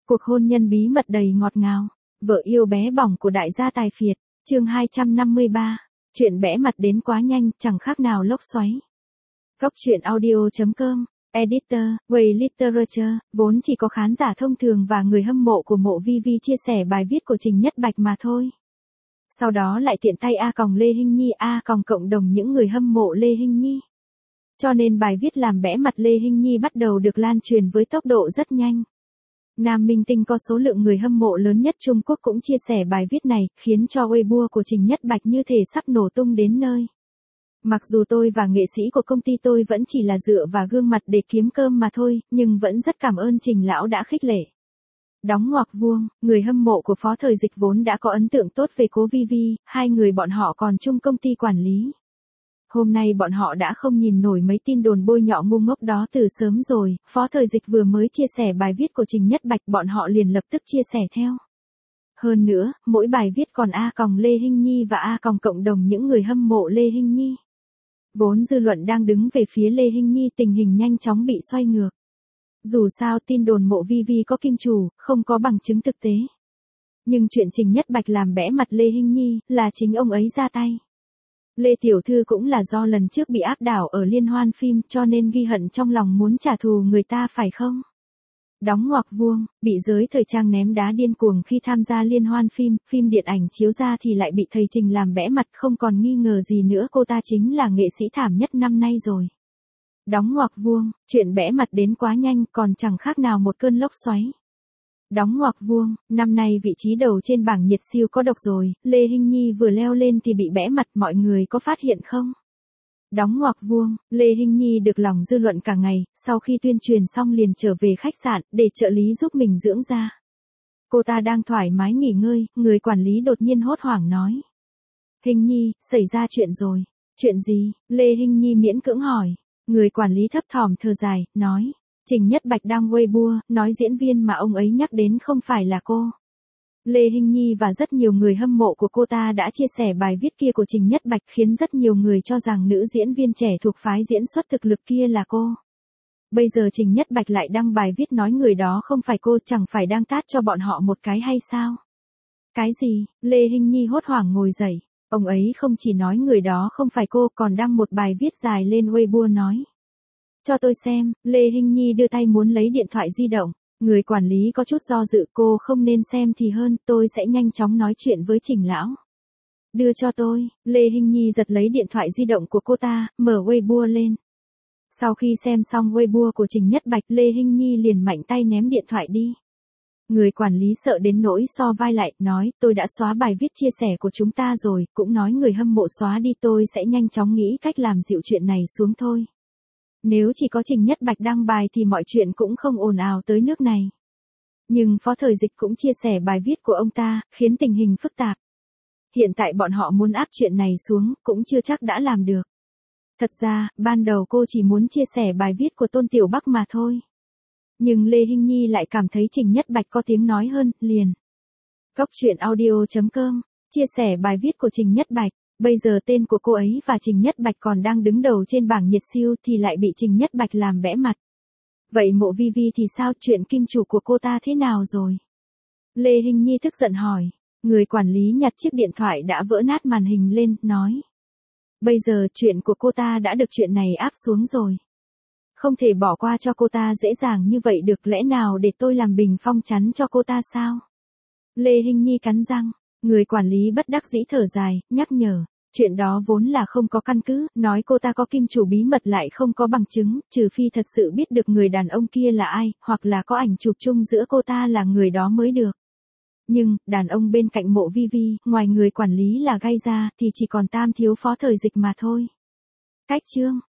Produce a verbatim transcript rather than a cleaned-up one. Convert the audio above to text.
Cuộc hôn nhân bí mật đầy ngọt ngào. Vợ yêu bé bỏng của đại gia tài phiệt. Chương hai trăm năm mươi ba. Chuyện bẽ mặt đến quá nhanh, chẳng khác nào lốc xoáy. Góc truyện audio chấm com. Editor, Way Literature, vốn chỉ có khán giả thông thường và người hâm mộ của Mộ Vi Vi chia sẻ bài viết của Trình Nhất Bạch mà thôi. Sau đó lại tiện tay A còng Lê Hinh Nhi A còng cộng đồng những người hâm mộ Lê Hinh Nhi. Cho nên bài viết làm bẽ mặt Lê Hinh Nhi bắt đầu được lan truyền với tốc độ rất nhanh. Nam minh tinh có số lượng người hâm mộ lớn nhất Trung Quốc cũng chia sẻ bài viết này, khiến cho Weibo của Trình Nhất Bạch như thể sắp nổ tung đến nơi. Mặc dù tôi và nghệ sĩ của công ty tôi vẫn chỉ là dựa vào gương mặt để kiếm cơm mà thôi, nhưng vẫn rất cảm ơn Trình lão đã khích lệ. Đóng ngoặc vuông, người hâm mộ của Phó Thời Dịch vốn đã có ấn tượng tốt về Cố Vi Vi, hai người bọn họ còn chung công ty quản lý. Hôm nay bọn họ đã không nhìn nổi mấy tin đồn bôi nhọ ngu ngốc đó từ sớm rồi, Phó Thời Dịch vừa mới chia sẻ bài viết của Trình Nhất Bạch bọn họ liền lập tức chia sẻ theo. Hơn nữa, mỗi bài viết còn A còng Lê Hinh Nhi và A còng cộng đồng những người hâm mộ Lê Hinh Nhi. Vốn dư luận đang đứng về phía Lê Hinh Nhi tình hình nhanh chóng bị xoay ngược. Dù sao tin đồn Mộ Vi Vi có kim chủ, không có bằng chứng thực tế. Nhưng chuyện Trình Nhất Bạch làm bẽ mặt Lê Hinh Nhi là chính ông ấy ra tay. Lê Tiểu Thư cũng là do lần trước bị áp đảo ở liên hoan phim cho nên ghi hận trong lòng muốn trả thù người ta phải không? Đóng ngoặc vuông, bị giới thời trang ném đá điên cuồng khi tham gia liên hoan phim, phim điện ảnh chiếu ra thì lại bị thầy Trình làm bẽ mặt, không còn nghi ngờ gì nữa cô ta chính là nghệ sĩ thảm nhất năm nay rồi. Đóng ngoặc vuông, chuyện bẽ mặt đến quá nhanh còn chẳng khác nào một cơn lốc xoáy. Đóng ngoặc vuông, năm nay vị trí đầu trên bảng nhiệt siêu có độc rồi, Lê Hinh Nhi vừa leo lên thì bị bẽ mặt, mọi người có phát hiện không? Đóng ngoặc vuông, Lê Hinh Nhi được lòng dư luận cả ngày, sau khi tuyên truyền xong liền trở về khách sạn để trợ lý giúp mình dưỡng da. Cô ta đang thoải mái nghỉ ngơi, người quản lý đột nhiên hốt hoảng nói. Hinh Nhi, xảy ra chuyện rồi. Chuyện gì? Lê Hinh Nhi miễn cưỡng hỏi. Người quản lý thấp thỏm thở dài, nói. Trình Nhất Bạch đang Weibo, nói diễn viên mà ông ấy nhắc đến không phải là cô. Lê Hinh Nhi và rất nhiều người hâm mộ của cô ta đã chia sẻ bài viết kia của Trình Nhất Bạch khiến rất nhiều người cho rằng nữ diễn viên trẻ thuộc phái diễn xuất thực lực kia là cô. Bây giờ Trình Nhất Bạch lại đăng bài viết nói người đó không phải cô, chẳng phải đang tát cho bọn họ một cái hay sao? Cái gì? Lê Hinh Nhi hốt hoảng ngồi dậy. Ông ấy không chỉ nói người đó không phải cô còn đăng một bài viết dài lên Weibo nói. Cho tôi xem, Lê Hinh Nhi đưa tay muốn lấy điện thoại di động. Người quản lý có chút do dự, cô không nên xem thì hơn, tôi sẽ nhanh chóng nói chuyện với Trình lão. Đưa cho tôi, Lê Hinh Nhi giật lấy điện thoại di động của cô ta, mở Weibo lên. Sau khi xem xong Weibo của Trình Nhất Bạch, Lê Hinh Nhi liền mạnh tay ném điện thoại đi. Người quản lý sợ đến nỗi so vai lại, nói, tôi đã xóa bài viết chia sẻ của chúng ta rồi, cũng nói người hâm mộ xóa đi, tôi sẽ nhanh chóng nghĩ cách làm dịu chuyện này xuống thôi. Nếu chỉ có Trình Nhất Bạch đăng bài thì mọi chuyện cũng không ồn ào tới nước này. Nhưng Phó Thời Dịch cũng chia sẻ bài viết của ông ta, khiến tình hình phức tạp. Hiện tại bọn họ muốn áp chuyện này xuống, cũng chưa chắc đã làm được. Thật ra, ban đầu cô chỉ muốn chia sẻ bài viết của Tôn Tiểu Bắc mà thôi. Nhưng Lê Hinh Nhi lại cảm thấy Trình Nhất Bạch có tiếng nói hơn, liền. Góc truyện audio chấm com, chia sẻ bài viết của Trình Nhất Bạch. Bây giờ tên của cô ấy và Trình Nhất Bạch còn đang đứng đầu trên bảng nhiệt siêu thì lại bị Trình Nhất Bạch làm bẽ mặt. Vậy Mộ Vi Vi thì sao, chuyện kim chủ của cô ta thế nào rồi? Lê Hinh Nhi tức giận hỏi. Người quản lý nhặt chiếc điện thoại đã vỡ nát màn hình lên, nói. Bây giờ chuyện của cô ta đã được chuyện này áp xuống rồi. Không thể bỏ qua cho cô ta dễ dàng như vậy được, lẽ nào để tôi làm bình phong chắn cho cô ta sao? Lê Hinh Nhi cắn răng. Người quản lý bất đắc dĩ thở dài, nhắc nhở, chuyện đó vốn là không có căn cứ, nói cô ta có kim chủ bí mật lại không có bằng chứng, trừ phi thật sự biết được người đàn ông kia là ai, hoặc là có ảnh chụp chung giữa cô ta là người đó mới được. Nhưng, đàn ông bên cạnh Mộ Vi Vi, ngoài người quản lý là gay ra, thì chỉ còn tam thiếu Phó Thời Dịch mà thôi. Cách chương.